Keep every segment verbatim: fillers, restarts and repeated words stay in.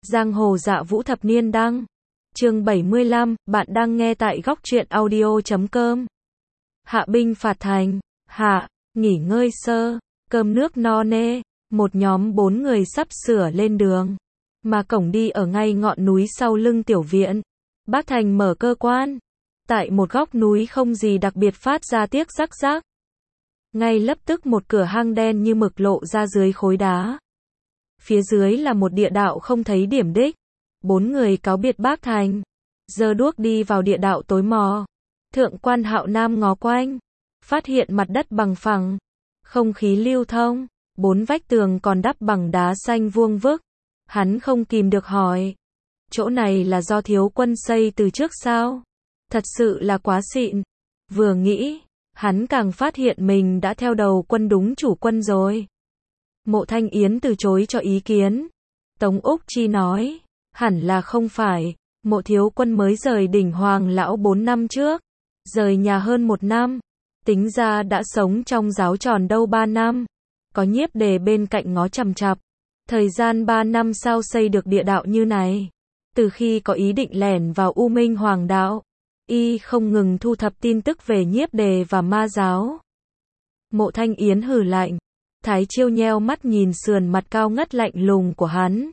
Giang hồ dạ vũ thập niên đăng. Chương bảy mươi lăm, bạn đang nghe tại góc truyện audio chấm com. Hạ binh phạt thành. Hạ, nghỉ ngơi sơ, cơm nước no nê, một nhóm bốn người sắp sửa lên đường. Mà cổng đi ở ngay ngọn núi sau lưng tiểu viện. Bác Thành mở cơ quan. Tại một góc núi không gì đặc biệt phát ra tiếc rắc rắc. Ngay lập tức một cửa hang đen như mực lộ ra dưới khối đá. Phía dưới là một địa đạo không thấy điểm đích. Bốn người cáo biệt bác Thành. Giơ đuốc đi vào địa đạo tối mò. Thượng quan Hạo Nam ngó quanh. Phát hiện mặt đất bằng phẳng. Không khí lưu thông. Bốn vách tường còn đắp bằng đá xanh vuông vức. Hắn không kìm được hỏi. Chỗ này là do thiếu quân xây từ trước sao? Thật sự là quá xịn. Vừa nghĩ, hắn càng phát hiện mình đã theo đầu quân đúng chủ quân rồi. Mộ Thanh Yến từ chối cho ý kiến. Tống Úc Chi nói, hẳn là không phải, mộ thiếu quân mới rời đỉnh Hoàng Lão bốn năm trước. Rời nhà hơn một năm. Tính ra đã sống trong giáo tròn đâu ba năm. Có Nhiếp Đề bên cạnh ngó chằm chằm. Thời gian ba năm sau xây được địa đạo như này. Từ khi có ý định lẻn vào U Minh Hoàng đạo, y không ngừng thu thập tin tức về Nhiếp Đề và ma giáo. Mộ Thanh Yến hừ lạnh. Thái Chiêu nheo mắt nhìn sườn mặt cao ngất lạnh lùng của hắn.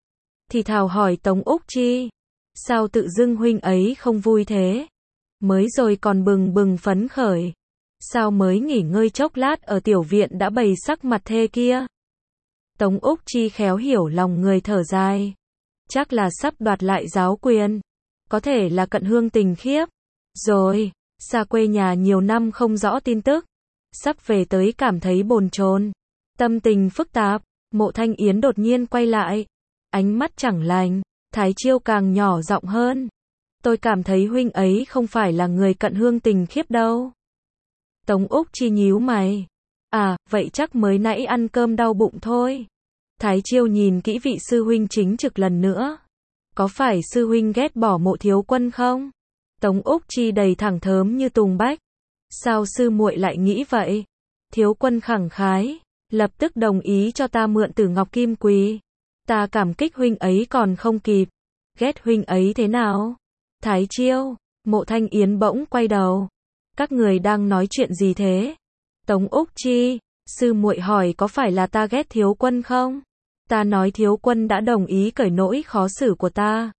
Thì thào hỏi Tống Úc Chi. Sao tự dưng huynh ấy không vui thế? Mới rồi còn bừng bừng phấn khởi. Sao mới nghỉ ngơi chốc lát ở tiểu viện đã bày sắc mặt thê kia? Tống Úc Chi khéo hiểu lòng người thở dài. Chắc là sắp đoạt lại giáo quyền. Có thể là cận hương tình khiếp. Rồi, xa quê nhà nhiều năm không rõ tin tức. Sắp về tới cảm thấy bồn chồn. Tâm tình phức tạp. Mộ Thanh Yến đột nhiên quay lại. Ánh mắt chẳng lành. Thái Chiêu càng nhỏ giọng hơn. Tôi cảm thấy huynh ấy không phải là người cận hương tình khiếp đâu. Tống Úc Chi nhíu mày. À, vậy chắc mới nãy ăn cơm đau bụng thôi. Thái Chiêu nhìn kỹ vị sư huynh chính trực lần nữa. Có phải sư huynh ghét bỏ mộ thiếu quân không? Tống Úc Chi đầy thẳng thớm như tùng bách. Sao sư muội lại nghĩ vậy? Thiếu quân khẳng khái, lập tức đồng ý cho ta mượn Tử Ngọc Kim Quỳ. Ta cảm kích huynh ấy còn không kịp. Ghét huynh ấy thế nào? Thái Chiêu, Mộ Thanh Yến bỗng quay đầu. Các người đang nói chuyện gì thế? Tống Úc Chi, sư muội hỏi có phải là ta ghét thiếu quân không? Ta nói thiếu quân đã đồng ý cởi nỗi khó xử của ta.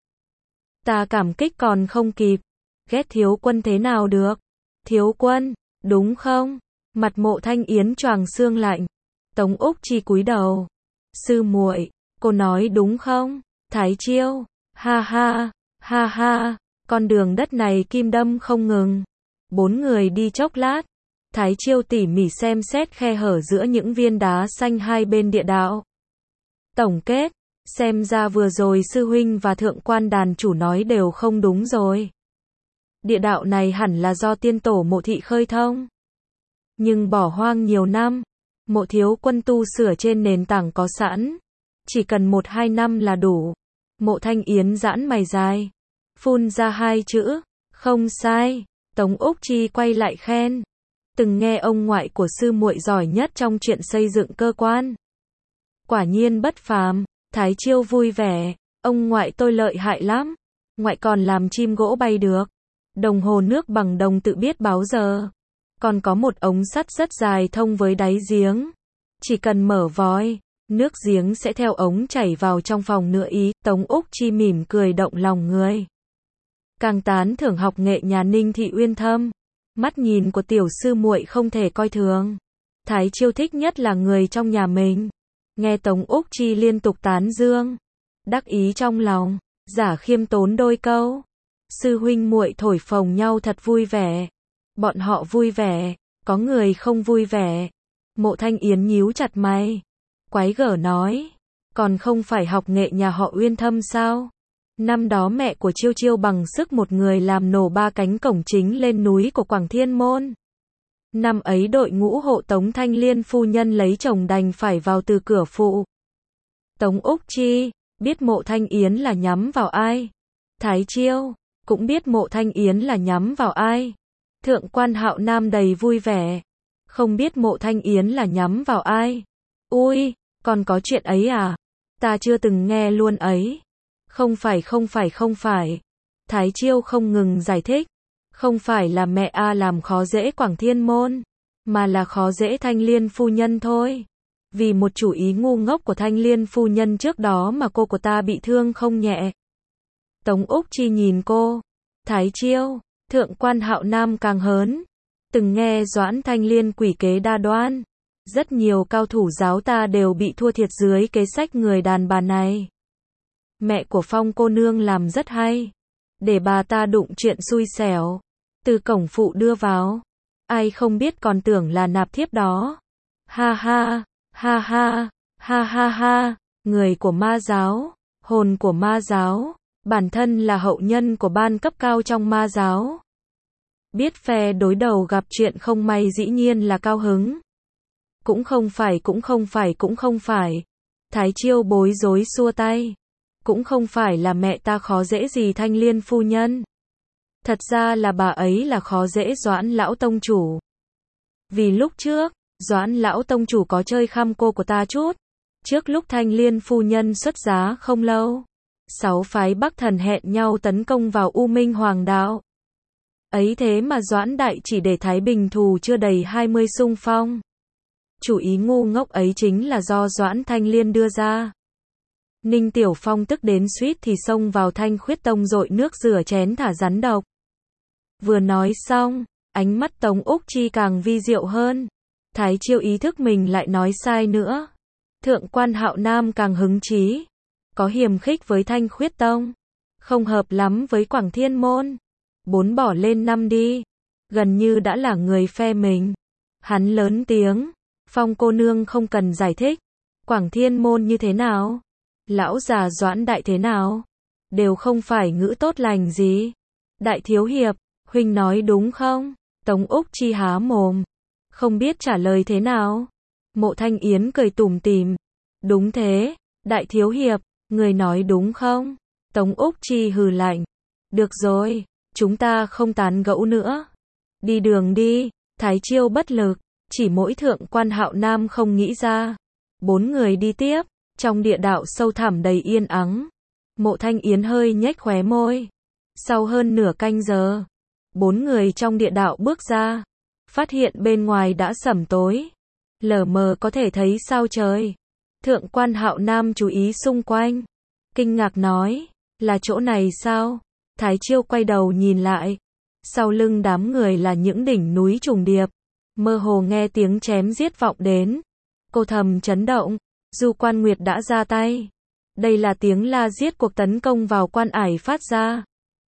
Ta cảm kích còn không kịp. Ghét thiếu quân thế nào được? Thiếu quân, đúng không? Mặt Mộ Thanh Yến choàng xương lạnh. Tống Úc Chi cúi đầu. Sư muội, cô nói đúng không? Thái Chiêu, ha ha, ha ha, con đường đất này kim đâm không ngừng. Bốn người đi chốc lát. Thái Chiêu tỉ mỉ xem xét khe hở giữa những viên đá xanh hai bên địa đạo. Tổng kết, xem ra vừa rồi sư huynh và thượng quan đàn chủ nói đều không đúng rồi. Địa đạo này hẳn là do tiên tổ Mộ thị khơi thông. Nhưng bỏ hoang nhiều năm, Mộ thiếu quân tu sửa trên nền tảng có sẵn. Chỉ cần một hai năm là đủ. Mộ Thanh Yến giãn mày dài. Phun ra hai chữ. Không sai. Tống Úc Chi quay lại khen. Từng nghe ông ngoại của sư muội giỏi nhất trong chuyện xây dựng cơ quan. Quả nhiên bất phàm. Thái Chiêu vui vẻ. Ông ngoại tôi lợi hại lắm. Ngoại còn làm chim gỗ bay được. Đồng hồ nước bằng đồng tự biết báo giờ. Còn có một ống sắt rất dài thông với đáy giếng. Chỉ cần mở vòi, nước giếng sẽ theo ống chảy vào trong phòng nữa ý. Tống Úc Chi mỉm cười động lòng người. Càng tán thưởng học nghệ nhà Ninh Thị Uyên Thâm. Mắt nhìn của tiểu sư muội không thể coi thường. Thái Chiêu thích nhất là người trong nhà mình. Nghe Tống Úc Chi liên tục tán dương, đắc ý trong lòng, giả khiêm tốn đôi câu. Sư huynh muội thổi phồng nhau thật vui vẻ. Bọn họ vui vẻ, có người không vui vẻ. Mộ Thanh Yến nhíu chặt mày. Quái gở nói, còn không phải học nghệ nhà họ Uyên Thâm sao? Năm đó mẹ của Chiêu Chiêu bằng sức một người làm nổ ba cánh cổng chính lên núi của Quảng Thiên Môn. Năm ấy đội ngũ hộ Tống Thanh Liên phu nhân lấy chồng đành phải vào từ cửa phụ. Tống Úc Chi, biết Mộ Thanh Yến là nhắm vào ai? Thái Chiêu, cũng biết Mộ Thanh Yến là nhắm vào ai? Thượng quan Hạo Nam đầy vui vẻ. Không biết Mộ Thanh Yến là nhắm vào ai? Ui, còn có chuyện ấy à? Ta chưa từng nghe luôn ấy. Không phải không phải không phải. Thái Chiêu không ngừng giải thích. Không phải là mẹ A làm khó dễ Quảng Thiên Môn, mà là khó dễ Thanh Liên phu nhân thôi. Vì một chủ ý ngu ngốc của Thanh Liên phu nhân trước đó mà cô của ta bị thương không nhẹ. Tống Úc Chi nhìn cô. Thái Chiêu, Thượng quan Hạo Nam càng hớn. Từng nghe Doãn Thanh Liên quỷ kế đa đoan. Rất nhiều cao thủ giáo ta đều bị thua thiệt dưới kế sách người đàn bà này. Mẹ của Phong cô nương làm rất hay. Để bà ta đụng chuyện xui xẻo. Từ cổng phụ đưa vào. Ai không biết còn tưởng là nạp thiếp đó. Ha ha, ha ha, ha ha ha. Người của ma giáo, hồn của ma giáo. Bản thân là hậu nhân của ban cấp cao trong ma giáo. Biết phe đối đầu gặp chuyện không may dĩ nhiên là cao hứng. Cũng không phải cũng không phải cũng không phải. Thái Chiêu bối rối xua tay. Cũng không phải là mẹ ta khó dễ gì Thanh Liên phu nhân. Thật ra là bà ấy là khó dễ Doãn lão tông chủ. Vì lúc trước, Doãn lão tông chủ có chơi khăm cô của ta chút. Trước lúc Thanh Liên phu nhân xuất giá không lâu, sáu phái Bắc Thần hẹn nhau tấn công vào U Minh Hoàng đạo. Ấy thế mà Doãn đại chỉ để Thái Bình thù chưa đầy hai mươi xung phong. Chủ ý ngu ngốc ấy chính là do Doãn Thanh Liên đưa ra. Ninh Tiểu Phong tức đến suýt thì xông vào Thanh Khuyết Tông dội nước rửa chén thả rắn độc. Vừa nói xong, ánh mắt Tống Úc Chi càng vi diệu hơn. Thái Chiêu ý thức mình lại nói sai nữa. Thượng quan Hạo Nam càng hứng chí. Có hiềm khích với Thanh Khuyết Tông. Không hợp lắm với Quảng Thiên Môn. Bốn bỏ lên năm đi. Gần như đã là người phe mình. Hắn lớn tiếng. Phong cô nương không cần giải thích. Quảng Thiên Môn như thế nào? Lão già Doãn đại thế nào? Đều không phải ngữ tốt lành gì. Đại thiếu hiệp, huynh nói đúng không? Tống Úc Chi há mồm. Không biết trả lời thế nào. Mộ Thanh Yến cười tủm tỉm. Đúng thế, đại thiếu hiệp, người nói đúng không? Tống Úc Chi hừ lạnh. Được rồi, chúng ta không tán gẫu nữa. Đi đường đi. Thái Chiêu bất lực. Chỉ mỗi Thượng quan Hạo Nam không nghĩ ra. Bốn người đi tiếp. Trong địa đạo sâu thẳm đầy yên ắng. Mộ Thanh Yến hơi nhếch khóe môi. Sau hơn nửa canh giờ, bốn người trong địa đạo bước ra. Phát hiện bên ngoài đã sẩm tối. Lờ mờ có thể thấy sao trời. Thượng quan Hạo Nam chú ý xung quanh. Kinh ngạc nói. Là chỗ này sao? Thái Chiêu quay đầu nhìn lại. Sau lưng đám người là những đỉnh núi trùng điệp. Mơ hồ nghe tiếng chém giết vọng đến. Cô thầm chấn động. Du Quan Nguyệt đã ra tay. Đây là tiếng la giết cuộc tấn công vào quan ải phát ra.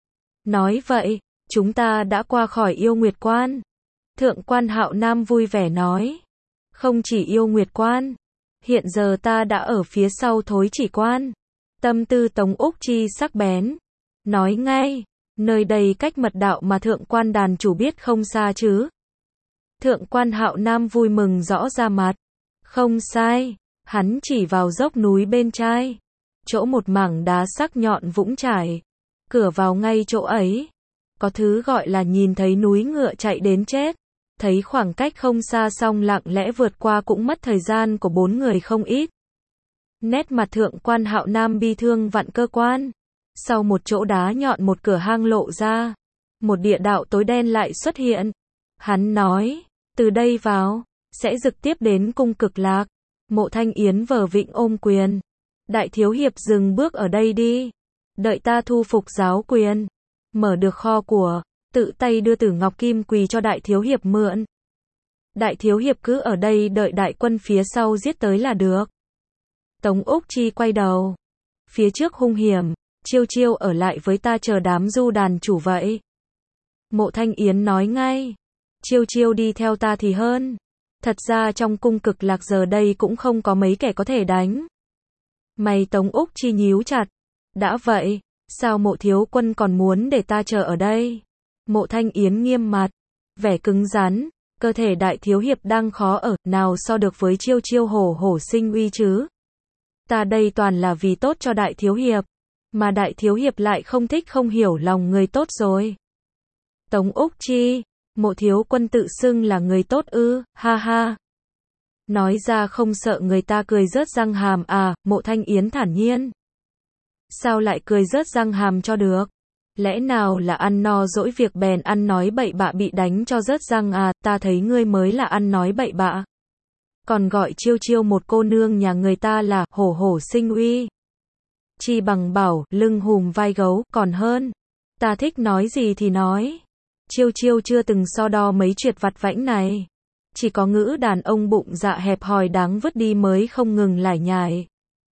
Nói vậy, chúng ta đã qua khỏi Yêu Nguyệt Quan. Thượng quan Hạo Nam vui vẻ nói. Không chỉ Yêu Nguyệt Quan. Hiện giờ ta đã ở phía sau Thối Chỉ Quan. Tâm tư Tống Úc Chi sắc bén. Nói ngay, nơi đây cách mật đạo mà thượng quan đàn chủ biết không xa chứ. Thượng quan Hạo Nam vui mừng rõ ra mặt. Không sai. Hắn chỉ vào dốc núi bên trái. Chỗ một mảng đá sắc nhọn vũng trải. Cửa vào ngay chỗ ấy. Có thứ gọi là nhìn thấy núi ngựa chạy đến chết. Thấy khoảng cách không xa xong lặng lẽ vượt qua cũng mất thời gian của bốn người không ít. Nét mặt thượng quan Hạo Nam bi thương vặn cơ quan. Sau một chỗ đá nhọn một cửa hang lộ ra. Một địa đạo tối đen lại xuất hiện. Hắn nói, từ đây vào, sẽ trực tiếp đến cung Cực Lạc. Mộ Thanh Yến vờ vịnh ôm quyền. Đại thiếu hiệp dừng bước ở đây đi. Đợi ta thu phục giáo quyền. Mở được kho của, tự tay đưa Tử Ngọc Kim Quỳ cho đại thiếu hiệp mượn. Đại thiếu hiệp cứ ở đây đợi đại quân phía sau giết tới là được. Tống Úc Chi quay đầu. Phía trước hung hiểm, Chiêu Chiêu ở lại với ta chờ đám du đàn chủ vậy. Mộ Thanh Yến nói ngay. Chiêu Chiêu đi theo ta thì hơn. Thật ra trong cung Cực Lạc giờ đây cũng không có mấy kẻ có thể đánh. Mày Tống Úc Chi nhíu chặt. Đã vậy, sao mộ thiếu quân còn muốn để ta chờ ở đây? Mộ Thanh Yến nghiêm mặt. Vẻ cứng rắn. Cơ thể đại thiếu hiệp đang khó ở, nào so được với Chiêu Chiêu hổ hổ sinh uy chứ? Ta đây toàn là vì tốt cho đại thiếu hiệp. Mà đại thiếu hiệp lại không thích không hiểu lòng người tốt rồi. Tống Úc Chi. Mộ thiếu quân tự xưng là người tốt ư, ha ha. Nói ra không sợ người ta cười rớt răng hàm à, Mộ Thanh Yến thản nhiên. Sao lại cười rớt răng hàm cho được? Lẽ nào là ăn no dỗi việc bèn ăn nói bậy bạ bị đánh cho rớt răng à, ta thấy ngươi mới là ăn nói bậy bạ. Còn gọi chiêu chiêu một cô nương nhà người ta là hổ hổ sinh uy. Chi bằng bảo lưng hùm vai gấu còn hơn. Ta thích nói gì thì nói. Chiêu chiêu chưa từng so đo mấy chuyện vặt vãnh này. Chỉ có ngữ đàn ông bụng dạ hẹp hòi đáng vứt đi mới không ngừng lải nhải.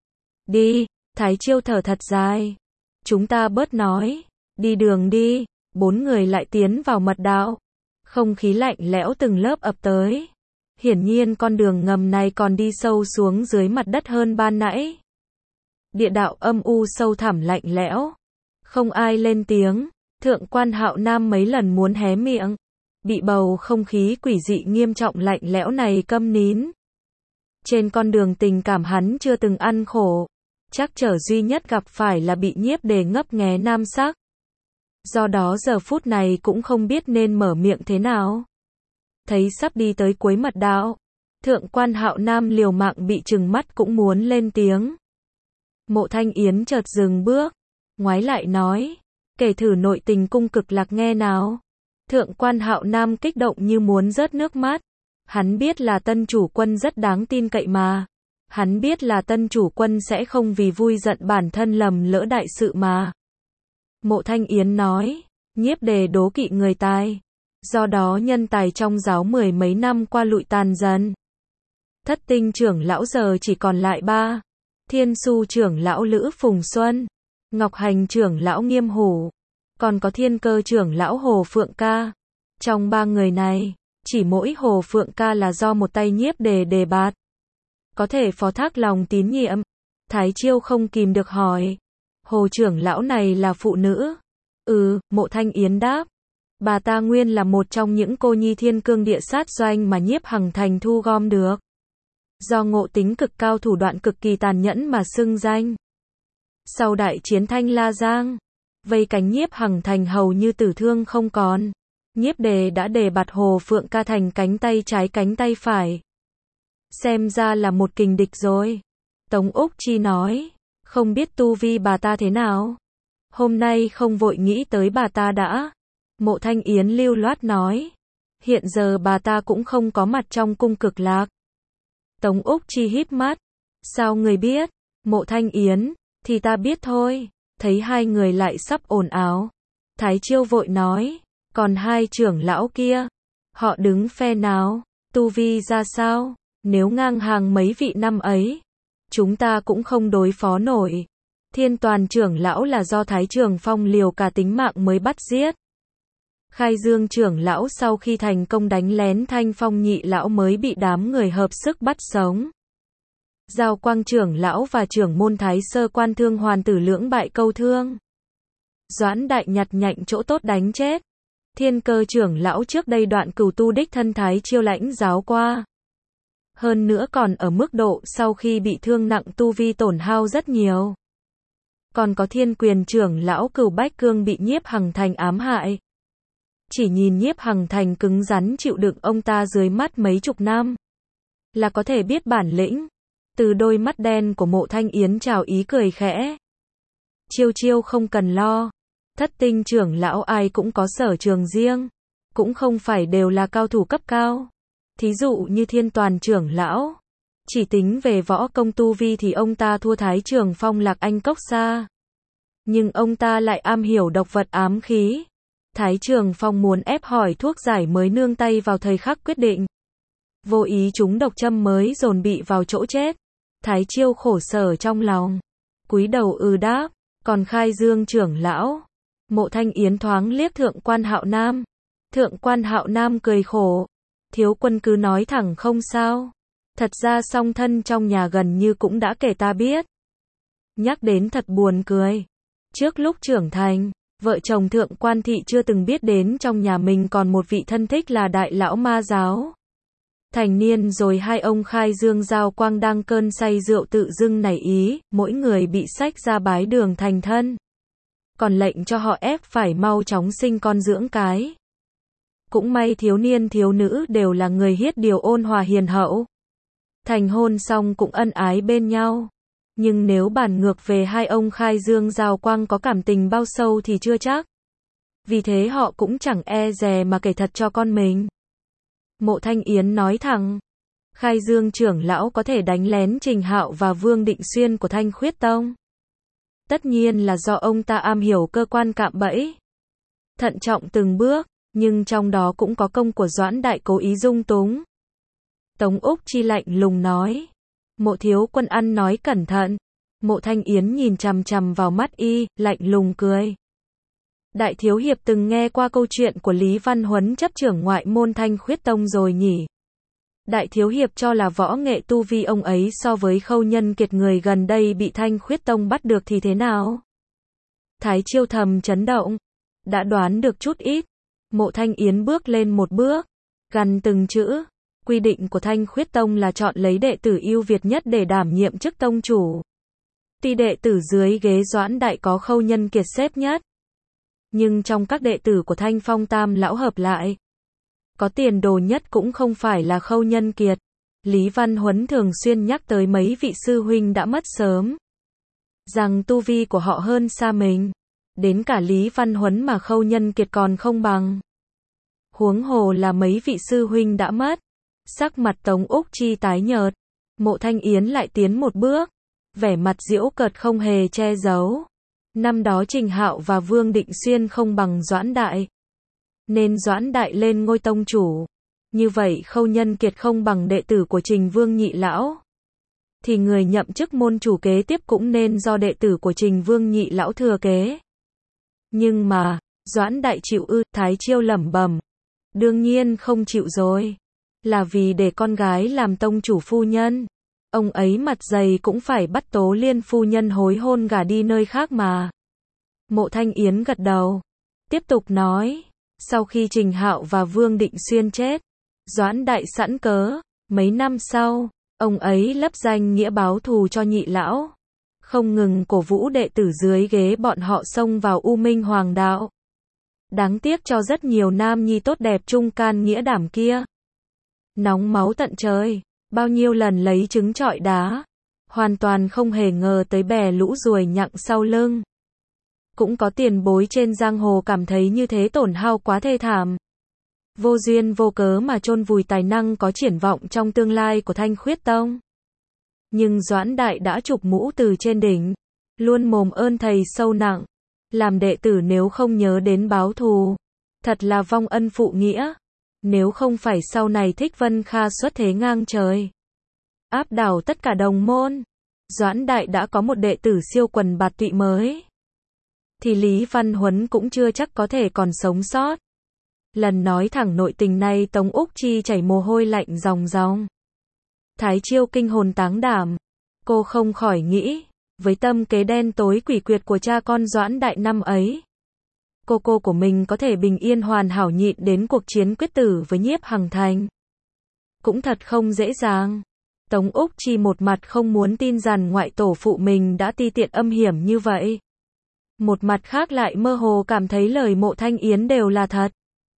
Đi, Thái Chiêu thở thật dài. Chúng ta bớt nói. Đi đường đi. Bốn người lại tiến vào mật đạo. Không khí lạnh lẽo từng lớp ập tới. Hiển nhiên con đường ngầm này còn đi sâu xuống dưới mặt đất hơn ban nãy. Địa đạo âm u sâu thẳm lạnh lẽo. Không ai lên tiếng. Thượng quan Hạo Nam mấy lần muốn hé miệng. Bị bầu không khí quỷ dị nghiêm trọng lạnh lẽo này câm nín. Trên con đường tình cảm hắn chưa từng ăn khổ. Trắc trở duy nhất gặp phải là bị Nhiếp Đề ngấp nghé nam sắc. Do đó giờ phút này cũng không biết nên mở miệng thế nào. Thấy sắp đi tới cuối mật đạo. Thượng quan Hạo Nam liều mạng bị trừng mắt cũng muốn lên tiếng. Mộ Thanh Yến chợt dừng bước. Ngoái lại nói. Kể thử nội tình cung cực lạc nghe nào. Thượng quan Hạo Nam kích động như muốn rớt nước mắt. Hắn biết là tân chủ quân rất đáng tin cậy mà. Hắn biết là tân chủ quân sẽ không vì vui giận bản thân lầm lỡ đại sự mà. Mộ Thanh Yến nói. Nhiếp Đề đố kỵ người tài. Do đó nhân tài trong giáo mười mấy năm qua lụi tàn dần. Thất tinh trưởng lão giờ chỉ còn lại ba. Thiên Su trưởng lão Lữ Phùng Xuân. Ngọc Hành trưởng lão Nghiêm Hủ. Còn có Thiên Cơ trưởng lão Hồ Phượng Ca. Trong ba người này, chỉ mỗi Hồ Phượng Ca là do một tay Nhiếp Đề đề bạt. Có thể phó thác lòng tín nhiệm. Thái Chiêu không kìm được hỏi. Hồ trưởng lão này là phụ nữ. Ừ, Mộ Thanh Yến đáp. Bà ta nguyên là một trong những cô nhi thiên cương địa sát doanh mà Nhiếp Hằng Thành thu gom được. Do ngộ tính cực cao thủ đoạn cực kỳ tàn nhẫn mà xưng danh. Sau đại chiến Thanh La Giang, vây cánh Nhiếp Hằng Thành hầu như tử thương không còn. Nhiếp Đề đã đề bạt Hồ Phượng Ca thành cánh tay trái cánh tay phải. Xem ra là một kình địch rồi. Tống Úc Chi nói. Không biết tu vi bà ta thế nào. Hôm nay không vội nghĩ tới bà ta đã. Mộ Thanh Yến lưu loát nói. Hiện giờ bà ta cũng không có mặt trong cung cực lạc. Tống Úc Chi híp mắt. Sao người biết? Mộ Thanh Yến. Thì ta biết thôi. Thấy hai người lại sắp ồn ào. Thái Chiêu vội nói. Còn hai trưởng lão kia. Họ đứng phe nào? Tu vi ra sao? Nếu ngang hàng mấy vị năm ấy. Chúng ta cũng không đối phó nổi. Thiên Toàn trưởng lão là do Thái Trường Phong liều cả tính mạng mới bắt giết. Khai Dương trưởng lão sau khi thành công đánh lén Thanh Phong nhị lão mới bị đám người hợp sức bắt sống. Giao Quang trưởng lão và trưởng môn Thái Sơ Quan Thương hoàn tử lưỡng bại câu thương. Doãn Đại nhặt nhạnh chỗ tốt đánh chết. Thiên Cơ trưởng lão trước đây đoạn cửu tu đích thân Thái Chiêu lãnh giáo qua. Hơn nữa còn ở mức độ sau khi bị thương nặng tu vi tổn hao rất nhiều. Còn có Thiên Quyền trưởng lão Cửu Bách Cương bị Nhiếp Hằng Thành ám hại. Chỉ nhìn Nhiếp Hằng Thành cứng rắn chịu đựng ông ta dưới mắt mấy chục năm. Là có thể biết bản lĩnh. Từ đôi mắt đen của Mộ Thanh Yến trào ý cười khẽ. Chiêu chiêu không cần lo. Thất tinh trưởng lão ai cũng có sở trường riêng. Cũng không phải đều là cao thủ cấp cao. Thí dụ như Thiên Toàn trưởng lão. Chỉ tính về võ công tu vi thì ông ta thua Thái Trường Phong Lạc Anh Cốc xa. Nhưng ông ta lại am hiểu độc vật ám khí. Thái Trường Phong muốn ép hỏi thuốc giải mới nương tay vào thời khắc quyết định. Vô ý chúng độc châm mới dồn bị vào chỗ chết. Thái Chiêu khổ sở trong lòng. Cúi đầu ư đáp. Còn Khai Dương trưởng lão. Mộ Thanh Yến thoáng liếc Thượng quan Hạo Nam. Thượng quan Hạo Nam cười khổ. Thiếu quân cứ nói thẳng không sao. Thật ra song thân trong nhà gần như cũng đã kể ta biết. Nhắc đến thật buồn cười. Trước lúc trưởng thành, vợ chồng Thượng quan thị chưa từng biết đến trong nhà mình còn một vị thân thích là đại lão ma giáo. Thành niên rồi hai ông Khai Dương Giao Quang đang cơn say rượu tự dưng nảy ý, mỗi người bị xách ra bái đường thành thân. Còn lệnh cho họ ép phải mau chóng sinh con dưỡng cái. Cũng may thiếu niên thiếu nữ đều là người hiết điều ôn hòa hiền hậu. Thành hôn xong cũng ân ái bên nhau. Nhưng nếu bàn ngược về hai ông Khai Dương Giao Quang có cảm tình bao sâu thì chưa chắc. Vì thế họ cũng chẳng e dè mà kể thật cho con mình. Mộ Thanh Yến nói thẳng. Khai Dương trưởng lão có thể đánh lén Trình Hạo và Vương Định Xuyên của Thanh Khuyết Tông. Tất nhiên là do ông ta am hiểu cơ quan cạm bẫy. Thận trọng từng bước, nhưng trong đó cũng có công của Doãn Đại cố ý dung túng. Tống Úc Chi lạnh lùng nói. Mộ thiếu quân ăn nói cẩn thận. Mộ Thanh Yến nhìn chằm chằm vào mắt y, lạnh lùng cười. Đại thiếu hiệp từng nghe qua câu chuyện của Lý Văn Huấn chấp trưởng ngoại môn Thanh Khuyết Tông rồi nhỉ? Đại thiếu hiệp cho là võ nghệ tu vi ông ấy so với Khâu Nhân Kiệt người gần đây bị Thanh Khuyết Tông bắt được thì thế nào? Thái Chiêu thầm chấn động. Đã đoán được chút ít. Mộ Thanh Yến bước lên một bước. Gằn từng chữ. Quy định của Thanh Khuyết Tông là chọn lấy đệ tử ưu việt nhất để đảm nhiệm chức tông chủ. Tuy đệ tử dưới ghế Doãn Đại có Khâu Nhân Kiệt xếp nhất. Nhưng trong các đệ tử của Thanh Phong Tam lão hợp lại, có tiền đồ nhất cũng không phải là Khâu Nhân Kiệt. Lý Văn Huấn thường xuyên nhắc tới mấy vị sư huynh đã mất sớm. Rằng tu vi của họ hơn xa mình. Đến cả Lý Văn Huấn mà Khâu Nhân Kiệt còn không bằng. Huống hồ là mấy vị sư huynh đã mất. Sắc mặt Tống Úc Chi tái nhợt. Mộ Thanh Yến lại tiến một bước. Vẻ mặt giễu cợt không hề che giấu. Năm đó Trình Hạo và Vương Định Xuyên không bằng Doãn Đại. Nên Doãn Đại lên ngôi tông chủ. Như vậy Khâu Nhân Kiệt không bằng đệ tử của Trình Vương nhị lão. Thì người nhậm chức môn chủ kế tiếp cũng nên do đệ tử của Trình Vương nhị lão thừa kế. Nhưng mà, Doãn Đại chịu ư? Thái Chiêu lẩm bẩm. Đương nhiên không chịu rồi. Là vì để con gái làm tông chủ phu nhân. Ông ấy mặt dày cũng phải bắt Tố Liên phu nhân hối hôn gả đi nơi khác mà. Mộ Thanh Yến gật đầu. Tiếp tục nói. Sau khi Trình Hạo và Vương Định Xuyên chết, Doãn Đại sẵn cớ. Mấy năm sau, ông ấy lấp danh nghĩa báo thù cho nhị lão. Không ngừng cổ vũ đệ tử dưới ghế bọn họ xông vào U Minh Hoàng đạo. Đáng tiếc cho rất nhiều nam nhi tốt đẹp trung can nghĩa đảm kia. Nóng máu tận trời. Bao nhiêu lần lấy trứng trọi đá. Hoàn toàn không hề ngờ tới bè lũ ruồi nhặng sau lưng. Cũng có tiền bối trên giang hồ cảm thấy như thế tổn hao quá thê thảm. Vô duyên vô cớ mà chôn vùi tài năng có triển vọng trong tương lai của Thanh Khuyết Tông. Nhưng Doãn Đại đã chụp mũ từ trên đỉnh. Luôn mồm ơn thầy sâu nặng. Làm đệ tử nếu không nhớ đến báo thù. Thật là vong ân phụ nghĩa. Nếu không phải sau này Thích Vân Kha xuất thế ngang trời. Áp đảo tất cả đồng môn. Doãn Đại đã có một đệ tử siêu quần bạt tụy mới. Thì Lý Văn Huấn cũng chưa chắc có thể còn sống sót. Lần nói thẳng nội tình này Tống Úc Chi chảy mồ hôi lạnh ròng ròng. Thái Chiêu kinh hồn táng đảm. Cô không khỏi nghĩ. Với tâm kế đen tối quỷ quyệt của cha con Doãn Đại năm ấy. Cô cô của mình có thể bình yên hoàn hảo nhịn đến cuộc chiến quyết tử với Nhiếp Hằng Thành. Cũng thật không dễ dàng. Tống Úc Chi một mặt không muốn tin rằng ngoại tổ phụ mình đã ti tiện âm hiểm như vậy. Một mặt khác lại mơ hồ cảm thấy lời Mộ Thanh Yến đều là thật.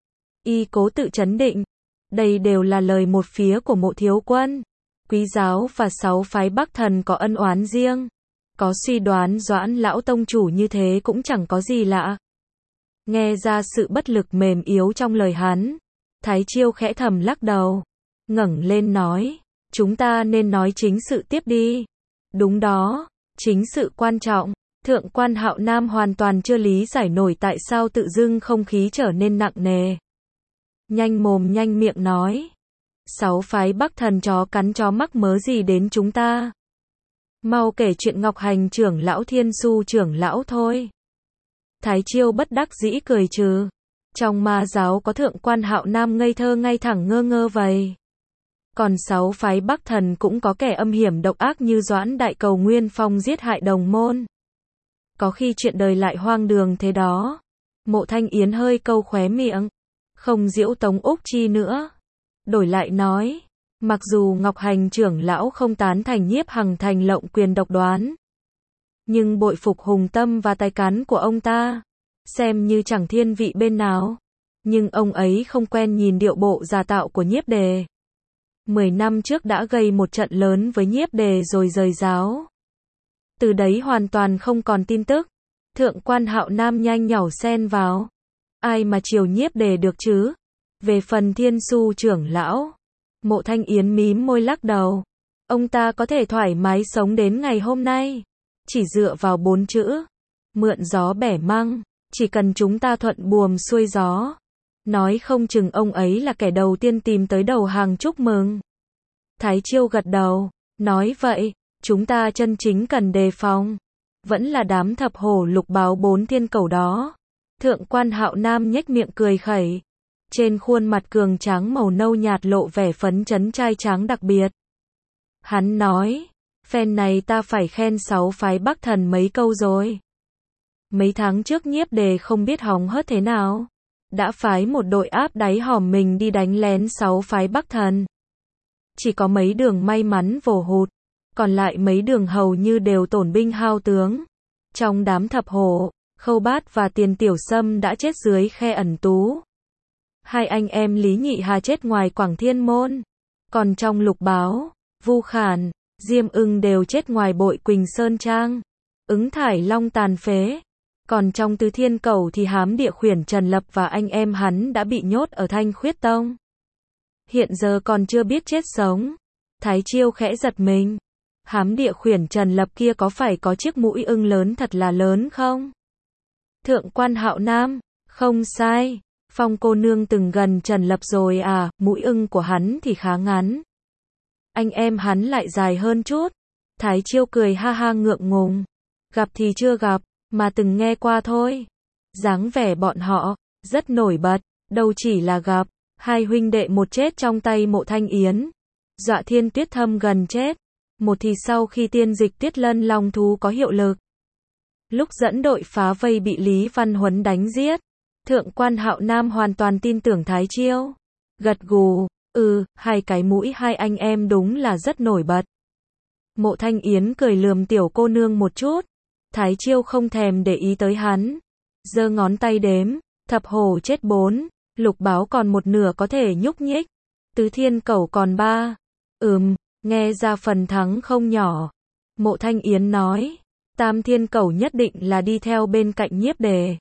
Y cố tự trấn định. Đây đều là lời một phía của Mộ thiếu quân. Quý giáo và sáu phái Bắc Thần có ân oán riêng. Có suy đoán Doãn lão tông chủ như thế cũng chẳng có gì lạ. Nghe ra sự bất lực mềm yếu trong lời hắn. Thái Chiêu khẽ thầm lắc đầu. Ngẩng lên nói. Chúng ta nên nói chính sự tiếp đi. Đúng đó. Chính sự quan trọng. Thượng quan Hạo Nam hoàn toàn chưa lý giải nổi tại sao tự dưng không khí trở nên nặng nề. Nhanh mồm nhanh miệng nói. Sáu phái Bắc Thần chó cắn chó mắc mớ gì đến chúng ta. Mau kể chuyện Ngọc Hành trưởng lão Thiên Su trưởng lão thôi. Thái Chiêu bất đắc dĩ cười trừ. Trong ma giáo có thượng quan Hạo Nam ngây thơ ngay thẳng ngơ ngơ vậy. Còn sáu phái Bắc Thần cũng có kẻ âm hiểm độc ác như Doãn Đại cầu Nguyên Phong giết hại đồng môn. Có khi chuyện đời lại hoang đường thế đó. Mộ Thanh Yến hơi câu khóe miệng. Không giễu Tống Úc Chi nữa. Đổi lại nói. Mặc dù Ngọc Hành trưởng lão không tán thành Nhiếp Hằng Thành lộng quyền độc đoán. Nhưng bội phục hùng tâm và tài cán của ông ta. Xem như chẳng thiên vị bên nào. Nhưng ông ấy không quen nhìn điệu bộ giả tạo của Nhiếp Đề. Mười năm trước đã gây một trận lớn với Nhiếp Đề rồi rời giáo. Từ đấy hoàn toàn không còn tin tức. Thượng quan Hạo Nam nhanh nhảu xen vào. Ai mà chiều Nhiếp Đề được chứ? Về phần Thiên Su trưởng lão, Mộ Thanh Yến mím môi lắc đầu. Ông ta có thể thoải mái sống đến ngày hôm nay, chỉ dựa vào bốn chữ. Mượn gió bẻ măng, chỉ cần chúng ta thuận buồm xuôi gió. Nói không chừng ông ấy là kẻ đầu tiên tìm tới đầu hàng chúc mừng. Thái Chiêu gật đầu, nói vậy, chúng ta chân chính cần đề phòng. Vẫn là đám thập hổ lục báo bốn thiên cẩu đó. Thượng quan Hạo Nam nhếch miệng cười khẩy. Trên khuôn mặt cường tráng màu nâu nhạt lộ vẻ phấn chấn trai tráng đặc biệt. Hắn nói, phen này ta phải khen sáu phái Bắc Thần mấy câu rồi. Mấy tháng trước Nhiếp Đề không biết hóng hớt thế nào, đã phái một đội áp đáy hòm mình đi đánh lén sáu phái Bắc Thần. Chỉ có mấy đường may mắn vồ hụt, còn lại mấy đường hầu như đều tổn binh hao tướng. Trong đám thập hổ, Khâu Bát và Tiền Tiểu Sâm đã chết dưới khe ẩn tú. Hai anh em Lý Nhị Hà chết ngoài Quảng Thiên Môn. Còn trong lục báo, Vu Khản, Diêm Ưng đều chết ngoài Bội Quỳnh Sơn Trang. Ứng Thải Long tàn phế. Còn trong Tứ Thiên Cẩu thì Hám Địa Khuyển Trần Lập và anh em hắn đã bị nhốt ở Thanh Khuyết Tông. Hiện giờ còn chưa biết chết sống. Thái Chiêu khẽ giật mình. Hám Địa Khuyển Trần Lập kia có phải có chiếc mũi ưng lớn thật là lớn không? Thượng quan Hạo Nam, không sai. Phong cô nương từng gần Trần Lập rồi à, mũi ưng của hắn thì khá ngắn. Anh em hắn lại dài hơn chút. Thái Chiêu cười ha ha ngượng ngùng. Gặp thì chưa gặp, mà từng nghe qua thôi. Dáng vẻ bọn họ, rất nổi bật, đâu chỉ là gặp. Hai huynh đệ một chết trong tay Mộ Thanh Yến. Dọa Thiên Tuyết Thâm gần chết. Một thì sau khi tiên dịch Tiết Lân Long Thú có hiệu lực. Lúc dẫn đội phá vây bị Lý Văn Huấn đánh giết. Thượng quan Hạo Nam hoàn toàn tin tưởng Thái Chiêu. Gật gù, ừ, hai cái mũi hai anh em đúng là rất nổi bật. Mộ Thanh Yến cười lườm tiểu cô nương một chút. Thái Chiêu không thèm để ý tới hắn. Giơ ngón tay đếm, thập hổ chết bốn, lục báo còn một nửa có thể nhúc nhích. Tứ Thiên Cẩu còn ba. Ừm, nghe ra phần thắng không nhỏ. Mộ Thanh Yến nói, Tam Thiên Cẩu nhất định là đi theo bên cạnh Nhiếp Đề.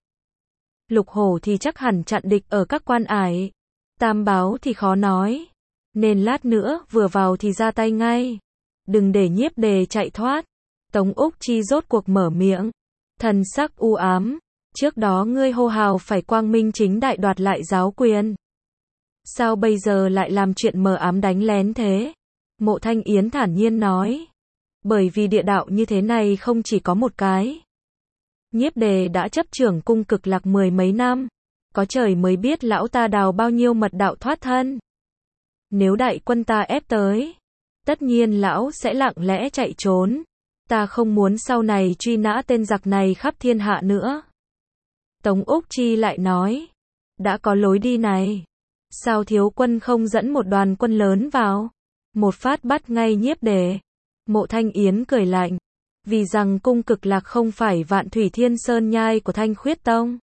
Lục hổ thì chắc hẳn chặn địch ở các quan ải. Tam báo thì khó nói. Nên lát nữa vừa vào thì ra tay ngay. Đừng để Nhiếp Đề chạy thoát. Tống Úc Chi rốt cuộc mở miệng. Thần sắc u ám. Trước đó ngươi hô hào phải quang minh chính đại đoạt lại giáo quyền. Sao bây giờ lại làm chuyện mờ ám đánh lén thế? Mộ Thanh Yến thản nhiên nói. Bởi vì địa đạo như thế này không chỉ có một cái. Nhiếp Đề đã chấp trưởng cung Cực Lạc mười mấy năm. Có trời mới biết lão ta đào bao nhiêu mật đạo thoát thân. Nếu đại quân ta ép tới, tất nhiên lão sẽ lặng lẽ chạy trốn. Ta không muốn sau này truy nã tên giặc này khắp thiên hạ nữa. Tống Úc Chi lại nói. Đã có lối đi này. Sao thiếu quân không dẫn một đoàn quân lớn vào? Một phát bắt ngay Nhiếp Đề. Mộ Thanh Yến cười lạnh. Vì rằng cung Cực Lạc không phải Vạn Thủy Thiên Sơn nhai của Thanh Khuyết Tông.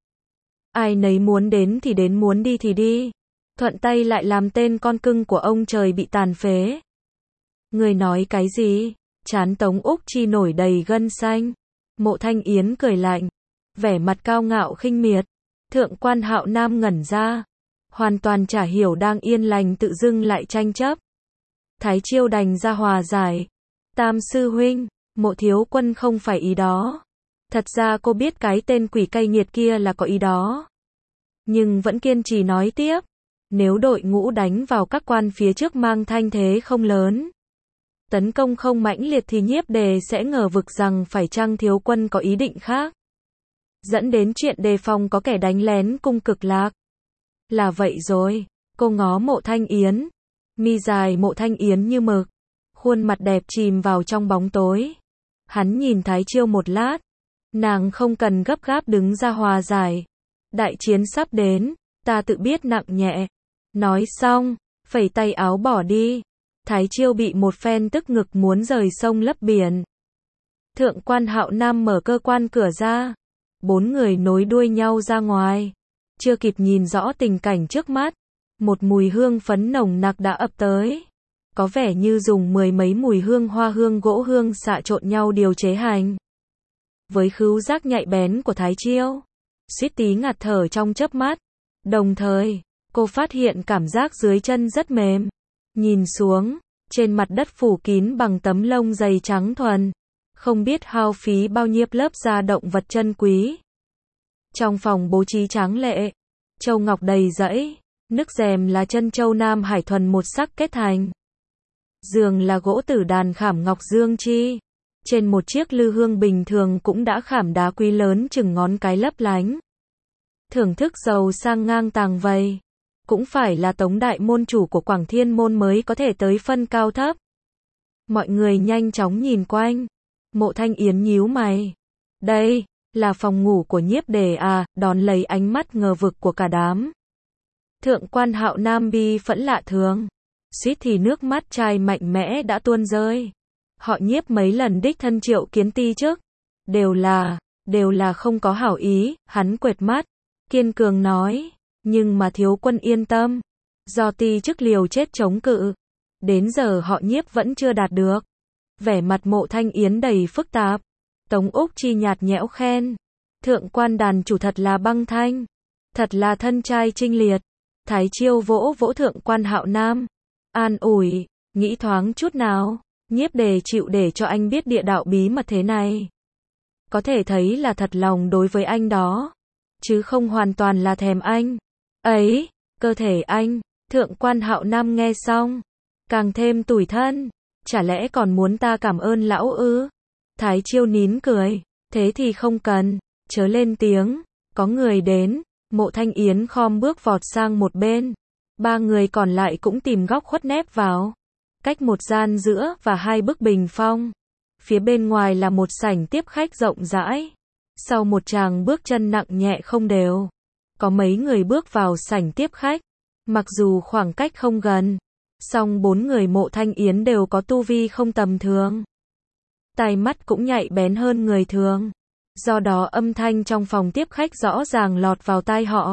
Ai nấy muốn đến thì đến, muốn đi thì đi. Thuận tay lại làm tên con cưng của ông trời bị tàn phế. Người nói cái gì? Trán Tống Úc Chi nổi đầy gân xanh. Mộ Thanh Yến cười lạnh. Vẻ mặt cao ngạo khinh miệt. Thượng quan Hạo Nam ngẩn ra. Hoàn toàn chả hiểu đang yên lành tự dưng lại tranh chấp. Thái Chiêu đành ra hòa giải. Tam sư huynh, Mộ thiếu quân không phải ý đó. Thật ra cô biết cái tên quỷ cay nghiệt kia là có ý đó. Nhưng vẫn kiên trì nói tiếp. Nếu đội ngũ đánh vào các quan phía trước mang thanh thế không lớn, tấn công không mãnh liệt thì Nhiếp Đề sẽ ngờ vực rằng phải chăng thiếu quân có ý định khác. Dẫn đến chuyện đề phòng có kẻ đánh lén cung Cực Lạc. Là vậy rồi, cô ngó Mộ Thanh Yến. Mi dài Mộ Thanh Yến như mực. Khuôn mặt đẹp chìm vào trong bóng tối. Hắn nhìn Thái Chiêu một lát. Nàng không cần gấp gáp đứng ra hòa giải. Đại chiến sắp đến, ta tự biết nặng nhẹ. Nói xong, phẩy tay áo bỏ đi. Thái Chiêu bị một phen tức ngực muốn rời sông lấp biển. Thượng quan Hạo Nam mở cơ quan cửa ra. Bốn người nối đuôi nhau ra ngoài. Chưa kịp nhìn rõ tình cảnh trước mắt, một mùi hương phấn nồng nặc đã ập tới. Có vẻ như dùng mười mấy mùi hương hoa hương gỗ hương xạ trộn nhau điều chế hành. với khứu giác nhạy bén của Thái Chiêu, suýt tí ngạt thở trong chớp mắt. Đồng thời, cô phát hiện cảm giác dưới chân rất mềm. Nhìn xuống, trên mặt đất phủ kín bằng tấm lông dày trắng thuần, không biết hao phí bao nhiêu lớp da động vật chân quý. Trong phòng bố trí tráng lệ, châu ngọc đầy rẫy, nức rèm là chân châu Nam Hải thuần một sắc kết thành. Giường là gỗ tử đàn khảm ngọc dương chi. Trên một chiếc lư hương bình thường cũng đã khảm đá quý lớn chừng ngón cái lấp lánh. Thưởng thức giàu sang ngang tàng vầy. Cũng phải là Tống đại môn chủ của Quảng Thiên môn mới có thể tới phân cao thấp. Mọi người nhanh chóng nhìn quanh. Mộ Thanh Yến nhíu mày. Đây, là phòng ngủ của Nhiếp Đề à, đón lấy ánh mắt ngờ vực của cả đám. Thượng quan Hạo Nam bi phẫn lạ thường. Suýt thì nước mắt trai mạnh mẽ đã tuôn rơi. Họ Nhiếp mấy lần đích thân triệu kiến ti chức. Đều là, đều là không có hảo ý, hắn quệt mắt. Kiên cường nói, nhưng mà thiếu quân yên tâm. Do ti chức liều chết chống cự. Đến giờ họ Nhiếp vẫn chưa đạt được. Vẻ mặt Mộ Thanh Yến đầy phức tạp. Tống Úc Chi nhạt nhẽo khen. Thượng quan đàn chủ thật là băng thanh. Thật là thân trai trinh liệt. Thái Chiêu vỗ vỗ thượng quan Hạo Nam. An ủi, nghĩ thoáng chút nào. Nhiếp Đề chịu để cho anh biết địa đạo bí mật thế này. Có thể thấy là thật lòng đối với anh đó. Chứ không hoàn toàn là thèm anh. Ấy, cơ thể anh. Thượng quan Hạo Nam nghe xong. Càng thêm tủi thân. Chả lẽ còn muốn ta cảm ơn lão ư? Thái Chiêu nín cười. Thế thì không cần. Chớ lên tiếng. Có người đến. Mộ Thanh Yến khom bước vọt sang một bên. Ba người còn lại cũng tìm góc khuất nép vào. Cách một gian giữa và hai bức bình phong. Phía bên ngoài là một sảnh tiếp khách rộng rãi. Sau một tràng bước chân nặng nhẹ không đều, có mấy người bước vào sảnh tiếp khách. Mặc dù khoảng cách không gần, song bốn người Mộ Thanh Yến đều có tu vi không tầm thường. Tai mắt cũng nhạy bén hơn người thường. Do đó âm thanh trong phòng tiếp khách rõ ràng lọt vào tai họ.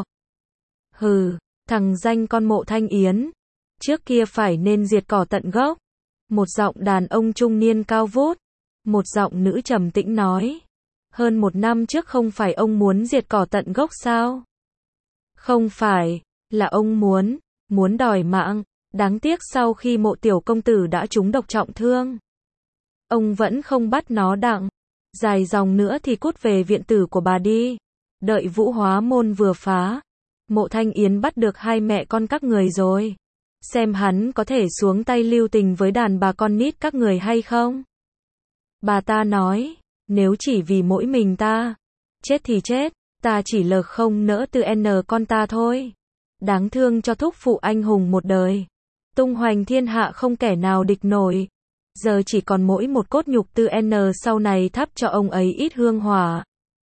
Hừ, thằng danh con Mộ Thanh Yến. Trước kia phải nên diệt cỏ tận gốc. Một giọng đàn ông trung niên cao vút. Một giọng nữ trầm tĩnh nói. Hơn một năm trước không phải ông muốn diệt cỏ tận gốc sao? Không phải, là ông muốn, muốn đòi mạng. Đáng tiếc sau khi Mộ tiểu công tử đã trúng độc trọng thương, ông vẫn không bắt nó đặng. Dài dòng nữa thì cút về viện tử của bà đi. Đợi Vũ Hóa môn vừa phá, Mộ Thanh Yến bắt được hai mẹ con các người rồi. Xem hắn có thể xuống tay lưu tình với đàn bà con nít các người hay không? Bà ta nói, nếu chỉ vì mỗi mình ta, chết thì chết, ta chỉ lờ không nỡ từ n con ta thôi. Đáng thương cho thúc phụ anh hùng một đời. Tung hoành thiên hạ không kẻ nào địch nổi. Giờ chỉ còn mỗi một cốt nhục từ n sau này thắp cho ông ấy ít hương hỏa.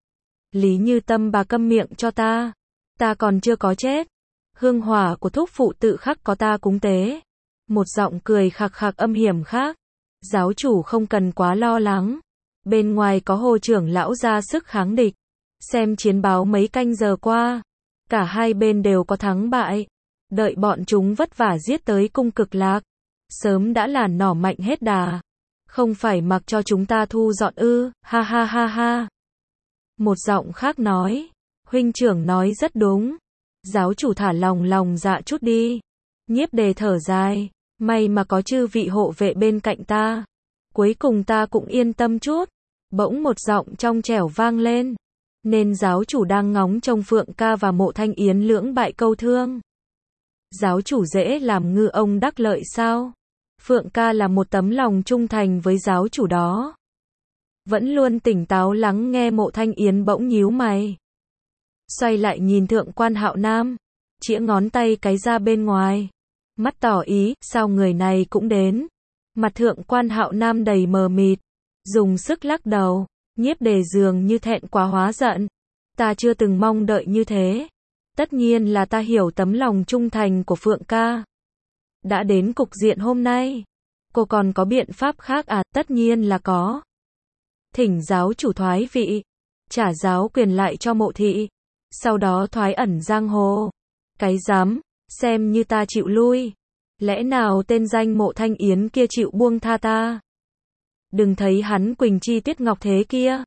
Lý Như Tâm bà câm miệng cho ta. Ta còn chưa có chết. Hương hỏa của thúc phụ tự khắc có ta cúng tế. Một giọng cười khạc khạc âm hiểm khác. Giáo chủ không cần quá lo lắng. Bên ngoài có Hồ trưởng lão ra sức kháng địch. Xem chiến báo mấy canh giờ qua. Cả hai bên đều có thắng bại. Đợi bọn chúng vất vả giết tới cung cực lạc. Sớm đã là nỏ mạnh hết đà. Không phải mặc cho chúng ta thu dọn ư, ha ha ha ha. Một giọng khác nói. Huynh trưởng nói rất đúng. Giáo chủ thả lòng lòng dạ chút đi. Nhiếp Đề thở dài. May mà có chư vị hộ vệ bên cạnh ta. Cuối cùng ta cũng yên tâm chút. Bỗng một giọng trong trẻo vang lên. Nên giáo chủ đang ngóng trông Phượng ca và Mộ Thanh Yến lưỡng bại câu thương. Giáo chủ dễ làm ngư ông đắc lợi sao? Phượng ca là một tấm lòng trung thành với giáo chủ đó. Vẫn luôn tỉnh táo lắng nghe Mộ Thanh Yến bỗng nhíu mày. Xoay lại nhìn thượng quan Hạo Nam. Chĩa ngón tay cái ra bên ngoài. Mắt tỏ ý, sao người này cũng đến. Mặt thượng quan Hạo Nam đầy mờ mịt. Dùng sức lắc đầu. Nhiếp Đề dường như thẹn quá hóa giận. Ta chưa từng mong đợi như thế. Tất nhiên là ta hiểu tấm lòng trung thành của Phượng ca. Đã đến cục diện hôm nay. Cô còn có biện pháp khác à? Tất nhiên là có. Thỉnh giáo chủ thoái vị. Trả giáo quyền lại cho Mộ thị. Sau đó thoái ẩn giang hồ. Cái dám, xem như ta chịu lui. Lẽ nào tên danh Mộ Thanh Yến kia chịu buông tha ta? Đừng thấy hắn Quỳnh Chi Tuyết Ngọc thế kia.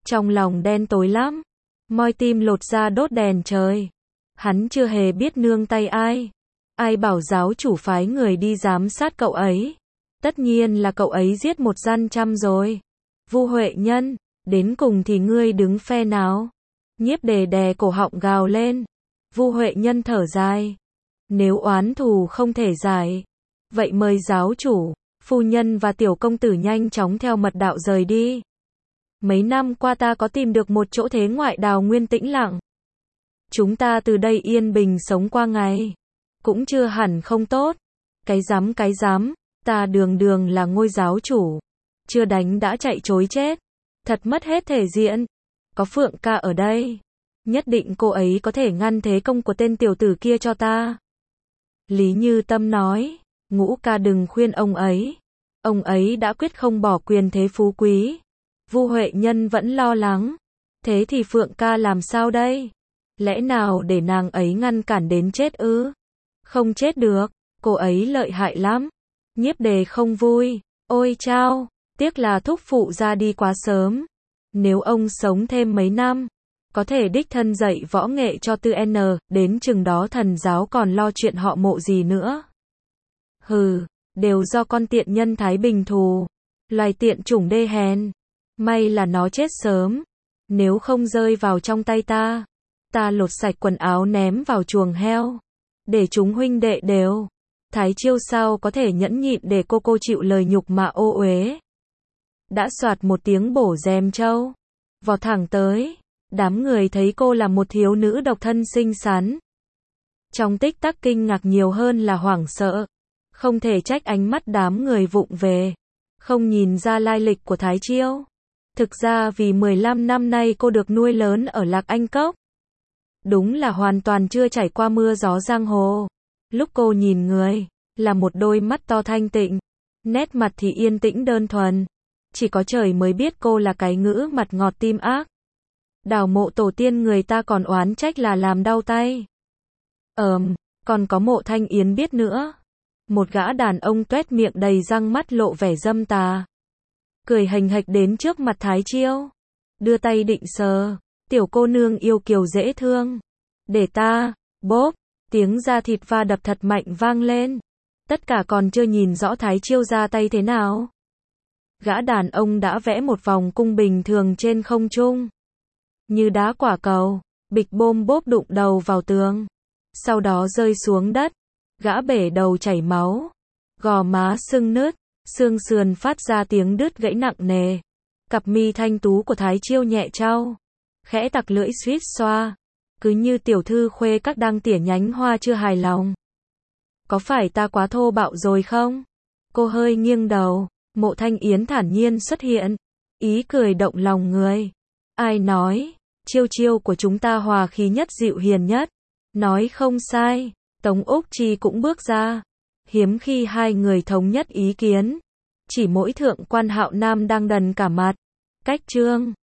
Trong lòng đen tối lắm. Moi tim lột ra đốt đèn trời. Hắn chưa hề biết nương tay ai. Ai bảo giáo chủ phái người đi giám sát cậu ấy. Tất nhiên là cậu ấy giết một gian trăm rồi. Vu Huệ Nhân, đến cùng thì ngươi đứng phe nào? Nhiếp Đề đè cổ họng gào lên. Vu Huệ Nhân thở dài. Nếu oán thù không thể giải, vậy mời giáo chủ, phu nhân và tiểu công tử nhanh chóng theo mật đạo rời đi. Mấy năm qua ta có tìm được một chỗ thế ngoại đào nguyên tĩnh lặng. Chúng ta từ đây yên bình sống qua ngày. Cũng chưa hẳn không tốt. Cái dám cái dám, ta đường đường là ngôi giáo chủ. Chưa đánh đã chạy chối chết. Thật mất hết thể diện. Có Phượng ca ở đây. Nhất định cô ấy có thể ngăn thế công của tên tiểu tử kia cho ta. Lý Như Tâm nói. Ngũ ca đừng khuyên ông ấy. Ông ấy đã quyết không bỏ quyền thế phú quý. Vu Huệ Nhân vẫn lo lắng. Thế thì Phượng ca làm sao đây? Lẽ nào để nàng ấy ngăn cản đến chết ư? Không chết được, cô ấy lợi hại lắm. Nhiếp Đề không vui. Ôi chao, tiếc là thúc phụ ra đi quá sớm. Nếu ông sống thêm mấy năm, có thể đích thân dạy võ nghệ cho Tư N, đến chừng đó thần giáo còn lo chuyện họ Mộ gì nữa. Hừ, đều do con tiện nhân Thái Bình thù. Loài tiện chủng đê hèn. May là nó chết sớm. Nếu không rơi vào trong tay ta, ta lột sạch quần áo ném vào chuồng heo. Để chúng huynh đệ đều. Thái Chiêu sao có thể nhẫn nhịn để cô cô chịu lời nhục mạ ô uế. Đã soạt một tiếng bổ rèm trâu. Vọt thẳng tới. Đám người thấy cô là một thiếu nữ độc thân xinh xắn. Trong tích tắc kinh ngạc nhiều hơn là hoảng sợ. Không thể trách ánh mắt đám người vụng về. Không nhìn ra lai lịch của Thái Chiêu. Thực ra vì mười lăm năm nay cô được nuôi lớn ở Lạc Anh Cốc. Đúng là hoàn toàn chưa trải qua mưa gió giang hồ. Lúc cô nhìn người, là một đôi mắt to thanh tịnh. Nét mặt thì yên tĩnh đơn thuần. Chỉ có trời mới biết cô là cái ngữ mặt ngọt tim ác. Đào Mộ tổ tiên người ta còn oán trách là làm đau tay. Ờm, còn có Mộ Thanh Yến biết nữa. Một gã đàn ông tuét miệng đầy răng mắt lộ vẻ dâm tà. Cười hành hạch đến trước mặt Thái Chiêu. Đưa tay định sờ. Tiểu cô nương yêu kiều dễ thương. Để ta, bốp, tiếng da thịt va đập thật mạnh vang lên. Tất cả còn chưa nhìn rõ Thái Chiêu ra tay thế nào. Gã đàn ông đã vẽ một vòng cung bình thường trên không trung. Như đá quả cầu, bịch bôm bốp đụng đầu vào tường. Sau đó rơi xuống đất. Gã bể đầu chảy máu. Gò má sưng nứt, xương sườn phát ra tiếng đứt gãy nặng nề. Cặp mi thanh tú của Thái Chiêu nhẹ trao. Khẽ tặc lưỡi suýt xoa. Cứ như tiểu thư khuê các đang tỉa nhánh hoa chưa hài lòng. Có phải ta quá thô bạo rồi không? Cô hơi nghiêng đầu. Mộ Thanh Yến thản nhiên xuất hiện. Ý cười động lòng người. Ai nói, Chiêu Chiêu của chúng ta hòa khí nhất dịu hiền nhất. Nói không sai. Tống Úc Chi cũng bước ra. Hiếm khi hai người thống nhất ý kiến. Chỉ mỗi thượng quan Hạo Nam đang đần cả mặt. Cách chương